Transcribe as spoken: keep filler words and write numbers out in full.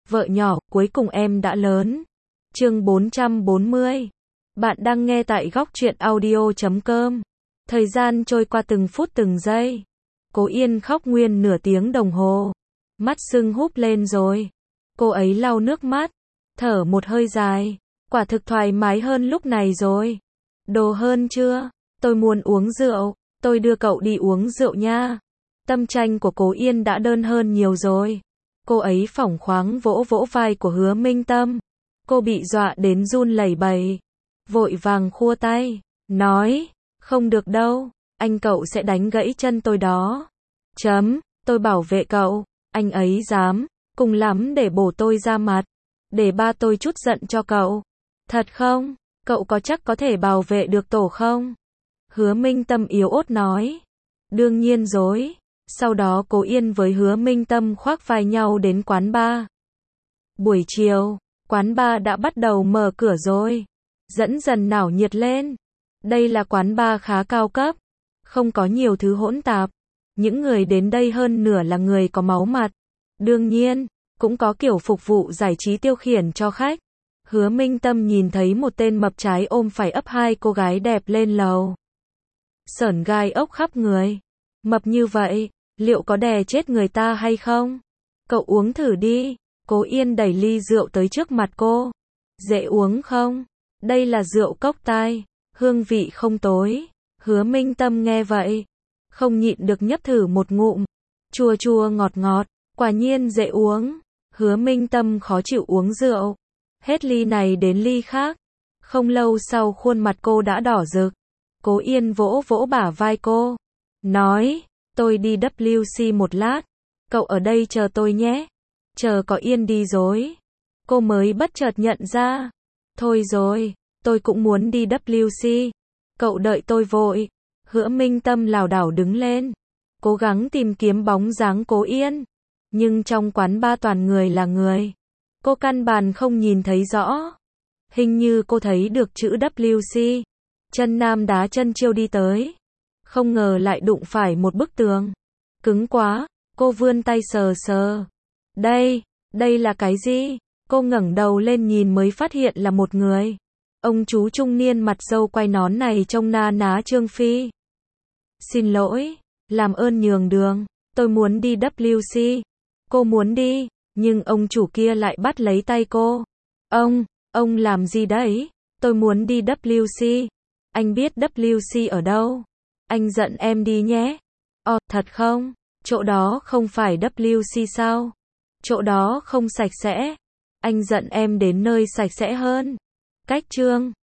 Vợ nhỏ, cuối cùng em đã lớn. Chương bốn trăm bốn mươi. Bạn đang nghe tại góc truyện audio chấm com. Thời gian trôi qua từng phút từng giây. Cố Yên khóc nguyên nửa tiếng đồng hồ. Mắt sưng húp lên rồi. Cô ấy lau nước mắt, thở một hơi dài. Quả thực thoải mái hơn lúc này rồi. Đồ hơn chưa? Tôi muốn uống rượu. Tôi đưa cậu đi uống rượu nha. Tâm trạng của Cố Yên đã đơn hơn nhiều rồi. Cô ấy phỏng khoáng vỗ vỗ vai của Hứa Minh Tâm. Cô bị dọa đến run lẩy bẩy. Vội vàng khua tay, nói, không được đâu, anh cậu sẽ đánh gãy chân tôi đó. Chấm, tôi bảo vệ cậu, anh ấy dám, cùng lắm để bổ tôi ra mặt. Để ba tôi chút giận cho cậu. Thật không? Cậu có chắc có thể bảo vệ được tổ không? Hứa Minh Tâm yếu ớt nói. Đương nhiên rồi. Sau đó Cố Yên với Hứa Minh Tâm khoác vai nhau đến quán bar. Buổi chiều, quán bar đã bắt đầu mở cửa rồi. Dẫn dần náo nhiệt lên. Đây là quán bar khá cao cấp. Không có nhiều thứ hỗn tạp. Những người đến đây hơn nửa là người có máu mặt. Đương nhiên, cũng có kiểu phục vụ giải trí tiêu khiển cho khách. Hứa Minh Tâm nhìn thấy một tên mập trái ôm phải ấp hai cô gái đẹp lên lầu. Sởn gai ốc khắp người. Mập như vậy, liệu có đè chết người ta hay không? Cậu uống thử đi. Cố Yên đẩy ly rượu tới trước mặt cô. Dễ uống không? Đây là rượu cốc tai, hương vị không tối. Hứa Minh Tâm nghe vậy, không nhịn được nhấp thử một ngụm. Chua chua ngọt ngọt, quả nhiên dễ uống. Hứa Minh Tâm khó chịu uống rượu. Hết ly này đến ly khác. Không lâu sau khuôn mặt cô đã đỏ rực. Cố Yên vỗ vỗ bả vai cô. Nói, tôi đi W C một lát. Cậu ở đây chờ tôi nhé. Chờ có Yên đi rồi. Cô mới bất chợt nhận ra. Thôi rồi, tôi cũng muốn đi W C. Cậu đợi tôi vội. Hứa Minh Tâm lảo đảo đứng lên. Cố gắng tìm kiếm bóng dáng Cố Yên. Nhưng trong quán ba toàn người là người. Cô căn bản không nhìn thấy rõ. Hình như cô thấy được chữ W C. Chân nam đá chân chiêu đi tới. Không ngờ lại đụng phải một bức tường. Cứng quá, cô vươn tay sờ sờ. Đây, đây là cái gì? Cô ngẩng đầu lên nhìn mới phát hiện là một người. Ông chú trung niên mặt râu quai nón này trông na ná Trương Phi. Xin lỗi, làm ơn nhường đường, tôi muốn đi W C. Cô muốn đi, nhưng ông chủ kia lại bắt lấy tay cô. Ông, ông làm gì đấy? Tôi muốn đi W C. Anh biết W C ở đâu? Anh dẫn em đi nhé. Ồ, thật không? Chỗ đó không phải W C sao? Chỗ đó không sạch sẽ. Anh dẫn em đến nơi sạch sẽ hơn. Cách Trương.